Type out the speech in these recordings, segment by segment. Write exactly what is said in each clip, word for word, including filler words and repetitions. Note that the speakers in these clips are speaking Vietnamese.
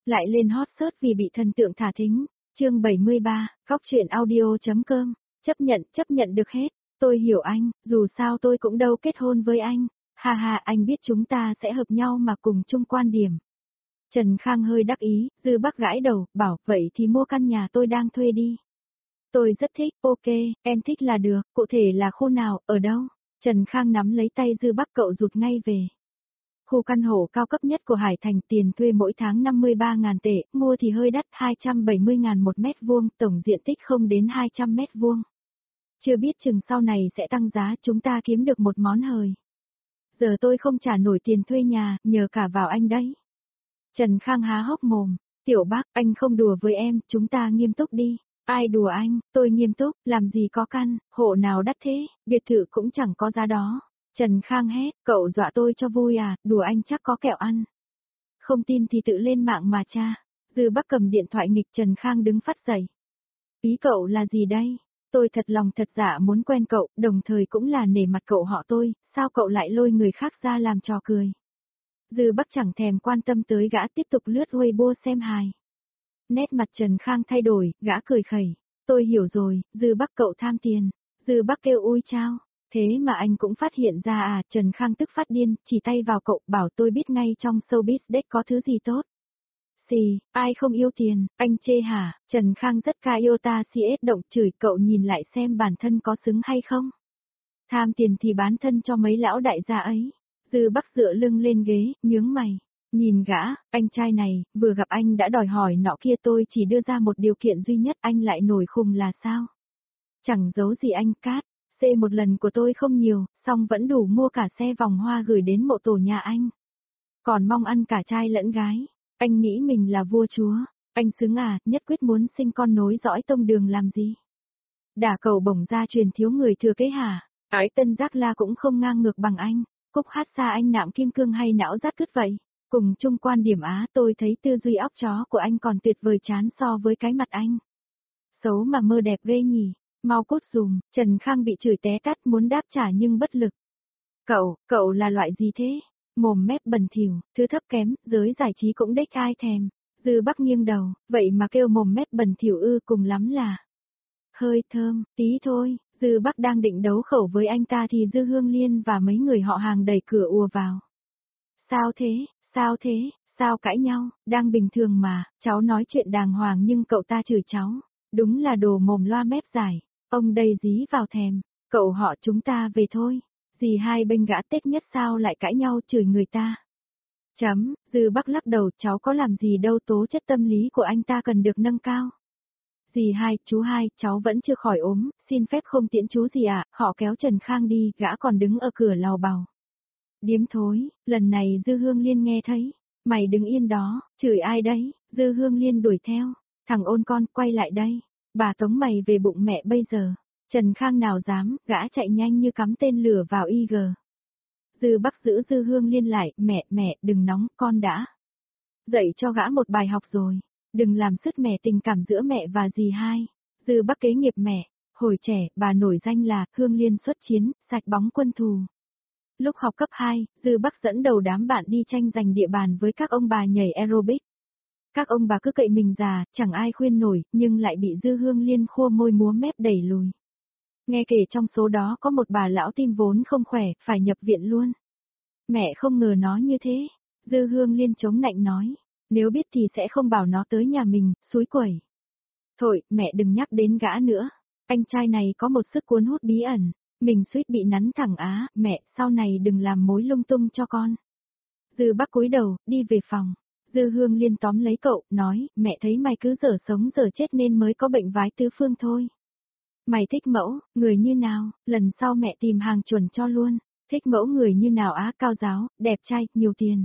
Lại lên hot search vì bị thần tượng thả thính. Chương bảy mươi ba, góc truyện audio.com. Chấp nhận, chấp nhận được hết. Tôi hiểu anh, dù sao tôi cũng đâu kết hôn với anh. Ha ha, anh biết chúng ta sẽ hợp nhau mà cùng chung quan điểm. Trần Khang hơi đắc ý, Dư Bắc gãi đầu, bảo, vậy thì mua căn nhà tôi đang thuê đi. Tôi rất thích, ok, em thích là được, cụ thể là khu nào, ở đâu? Trần Khang nắm lấy tay Dư Bắc cậu rụt ngay về. Khu căn hộ cao cấp nhất của Hải Thành, tiền thuê mỗi tháng năm mươi ba nghìn tệ, mua thì hơi đắt, hai trăm bảy mươi nghìn một mét vuông, tổng diện tích không đến hai trăm mét vuông. Chưa biết chừng sau này sẽ tăng giá, chúng ta kiếm được một món hời. Giờ tôi không trả nổi tiền thuê nhà, nhờ cả vào anh đấy. Trần Khang há hốc mồm, Tiểu Bác, anh không đùa với em, chúng ta nghiêm túc đi. Ai đùa anh, tôi nghiêm túc, làm gì có căn, hộ nào đắt thế, biệt thự cũng chẳng có giá đó. Trần Khang hét, cậu dọa tôi cho vui à, đùa anh chắc có kẹo ăn. Không tin thì tự lên mạng mà tra. Dư Bắc cầm điện thoại nghịch Trần Khang đứng phát dậy. Ý cậu là gì đây? Tôi thật lòng thật dạ muốn quen cậu, đồng thời cũng là nể mặt cậu họ tôi, sao cậu lại lôi người khác ra làm trò cười? Dư Bắc chẳng thèm quan tâm tới gã, tiếp tục lướt Weibo xem hài. Nét mặt Trần Khang thay đổi, gã cười khẩy. Tôi hiểu rồi, Dư Bắc cậu tham tiền. Dư Bắc kêu ui chao. Thế mà anh cũng phát hiện ra à, Trần Khang tức phát điên, chỉ tay vào cậu, bảo tôi biết ngay trong showbiz deck có thứ gì tốt. Xì, ai không yêu tiền, anh chê hả? Trần Khang rất ca yêu ta xê ét động, chửi cậu nhìn lại xem bản thân có xứng hay không. Tham tiền thì bán thân cho mấy lão đại gia ấy. Dư Bắc dựa lưng lên ghế, nhướng mày. Nhìn gã, anh trai này, vừa gặp anh đã đòi hỏi nọ kia, tôi chỉ đưa ra một điều kiện duy nhất, anh lại nổi khùng là sao? Chẳng giấu gì anh Cát. Xê một lần của tôi không nhiều, song vẫn đủ mua cả xe vòng hoa gửi đến mộ tổ nhà anh. Còn mong ăn cả trai lẫn gái. Anh nghĩ mình là vua chúa. Anh xứng à, nhất quyết muốn sinh con nối dõi tông đường làm gì? Đả cầu bổng gia truyền thiếu người thừa kế hả? Ái Tân Giác La cũng không ngang ngược bằng anh. Cúc Hát Xa anh nạm kim cương hay não rát cứt vậy? Cùng chung quan điểm Á, tôi thấy tư duy óc chó của anh còn tuyệt vời chán so với cái mặt anh. Xấu mà mơ đẹp ghê nhỉ. Mau cút dùm, Trần Khang bị chửi té tát muốn đáp trả nhưng bất lực. Cậu, cậu là loại gì thế? Mồm mép bẩn thỉu, thứ thấp kém, giới giải trí cũng đếch ai thèm. Dư Bắc nghiêng đầu, vậy mà kêu mồm mép bẩn thỉu ư, cùng lắm là hơi thơm, tí thôi. Dư Bắc đang định đấu khẩu với anh ta thì Dư Hương Liên và mấy người họ hàng đẩy cửa ùa vào. Sao thế, sao thế, sao cãi nhau, đang bình thường mà, cháu nói chuyện đàng hoàng nhưng cậu ta chửi cháu. Đúng là đồ mồm loa mép dài. Ông đây dí vào thèm, cậu họ chúng ta về thôi. Dì hai bên gã tết nhất sao lại cãi nhau chửi người ta. Chấm, Dư Bắc lắc đầu, cháu có làm gì đâu, tố chất tâm lý của anh ta cần được nâng cao. Dì hai, chú hai, cháu vẫn chưa khỏi ốm, xin phép không tiễn chú gì ạ, à? Họ kéo Trần Khang đi, gã còn đứng ở cửa lào bào. Điếm thối, lần này Dư Hương Liên nghe thấy, mày đứng yên đó, chửi ai đấy, Dư Hương Liên đuổi theo, thằng ôn con, quay lại đây. Bà tống mày về bụng mẹ bây giờ. Trần Khang nào dám, gã chạy nhanh như cắm tên lửa vào i giê. Dư Bắc giữ Dư Hương Liên lại, mẹ, mẹ, đừng nóng, con đã dạy cho gã một bài học rồi. Đừng làm sứt mẻ tình cảm giữa mẹ và dì hai. Dư Bắc kế nghiệp mẹ, hồi trẻ, bà nổi danh là Hương Liên xuất chiến, sạch bóng quân thù. Lúc học cấp hai, Dư Bắc dẫn đầu đám bạn đi tranh giành địa bàn với các ông bà nhảy aerobic. Các ông bà cứ cậy mình già, chẳng ai khuyên nổi, nhưng lại bị Dư Hương Liên khua môi múa mép đẩy lùi. Nghe kể trong số đó có một bà lão tim vốn không khỏe, phải nhập viện luôn. Mẹ không ngờ nó như thế. Dư Hương Liên chống nạnh nói, nếu biết thì sẽ không bảo nó tới nhà mình, xúi quẩy. Thôi, mẹ đừng nhắc đến gã nữa. Anh trai này có một sức cuốn hút bí ẩn. Mình suýt bị nắn thẳng á, mẹ, sau này đừng làm mối lung tung cho con. Dư Bắc cúi đầu, đi về phòng. Dư Hương Liên tóm lấy cậu, nói, mẹ thấy mày cứ dở sống dở chết nên mới có bệnh vái tứ phương thôi. Mày thích mẫu, người như nào, lần sau mẹ tìm hàng chuẩn cho luôn. Thích mẫu người như nào á, cao giáo, đẹp trai, nhiều tiền.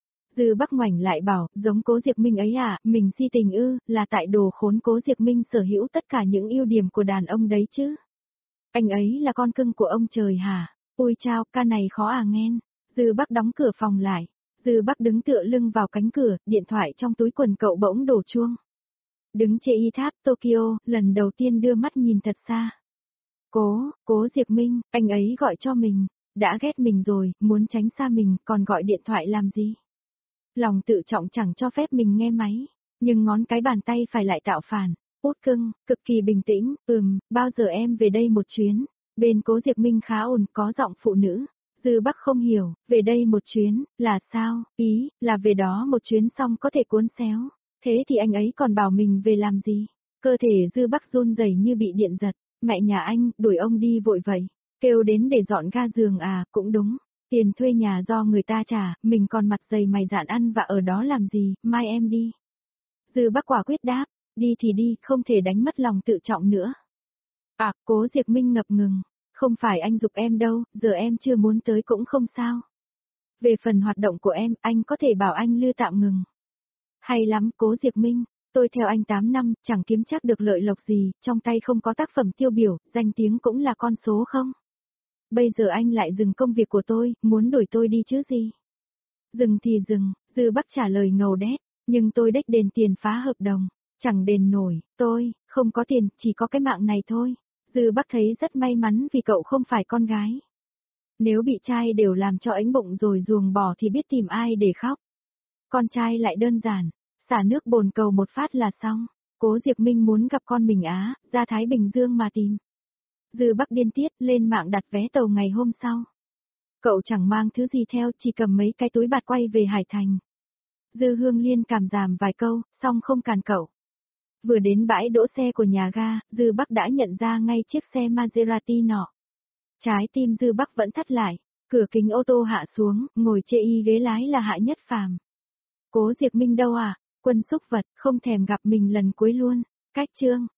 Dư Bắc ngoảnh lại bảo, giống Cố Diệp Minh ấy à, mình si tình ư, là tại đồ khốn Cố Diệp Minh sở hữu tất cả những ưu điểm của đàn ông đấy chứ. Anh ấy là con cưng của ông trời hả? Ôi chao, ca này khó à nghen. Dư Bắc đóng cửa phòng lại. Dư Bắc đứng tựa lưng vào cánh cửa, điện thoại trong túi quần cậu bỗng đổ chuông. Đứng trên y tháp Tokyo, lần đầu tiên đưa mắt nhìn thật xa. Cố, Cố Diệp Minh, anh ấy gọi cho mình, đã ghét mình rồi, muốn tránh xa mình, còn gọi điện thoại làm gì? Lòng tự trọng chẳng cho phép mình nghe máy, nhưng ngón cái bàn tay phải lại tạo phản. Út cưng, cực kỳ bình tĩnh, ừm, bao giờ em về đây một chuyến? Bên Cố Diệp Minh khá ổn, có giọng phụ nữ. Dư Bắc không hiểu, về đây một chuyến, là sao, ý, là về đó một chuyến xong có thể cuốn xéo. Thế thì anh ấy còn bảo mình về làm gì? Cơ thể Dư Bắc run rẩy như bị điện giật. Mẹ nhà anh, đuổi ông đi vội vậy. Kêu đến để dọn ga giường à, cũng đúng. Tiền thuê nhà do người ta trả, mình còn mặt dày mày dạn ăn và ở đó làm gì, mai em đi. Dư Bắc quả quyết đáp, đi thì đi, không thể đánh mất lòng tự trọng nữa. À, Cố Diệp Minh ngập ngừng, không phải anh giục em đâu, giờ em chưa muốn tới cũng không sao. Về phần hoạt động của em, anh có thể bảo anh Lư tạm ngừng. Hay lắm, Cố Diệp Minh, tôi theo anh tám năm, chẳng kiếm chắc được lợi lộc gì, trong tay không có tác phẩm tiêu biểu, danh tiếng cũng là con số không. Bây giờ anh lại dừng công việc của tôi, muốn đuổi tôi đi chứ gì. Dừng thì dừng, Dư Bắc trả lời ngầu đét, nhưng tôi đếch đền tiền phá hợp đồng, chẳng đền nổi, tôi, không có tiền, chỉ có cái mạng này thôi. Dư Bắc thấy rất may mắn vì cậu không phải con gái. Nếu bị trai đều làm cho ánh bụng rồi ruồng bỏ thì biết tìm ai để khóc. Con trai lại đơn giản, xả nước bồn cầu một phát là xong. Cố Diệp Minh muốn gặp con mình Á, ra Thái Bình Dương mà tìm. Dư Bắc điên tiết lên mạng đặt vé tàu ngày hôm sau. Cậu chẳng mang thứ gì theo, chỉ cầm mấy cái túi bạt quay về Hải Thành. Dư Hương Liên cảm giảm vài câu, xong không cản cậu. Vừa đến bãi đỗ xe của nhà ga, Dư Bắc đã nhận ra ngay chiếc xe Maserati nọ. Trái tim Dư Bắc vẫn thắt lại, cửa kính ô tô hạ xuống, ngồi chê y ghế lái là Hạ Nhất Phàm. Cố Diệp Minh đâu à, quân xúc vật, không thèm gặp mình lần cuối luôn. Cách chương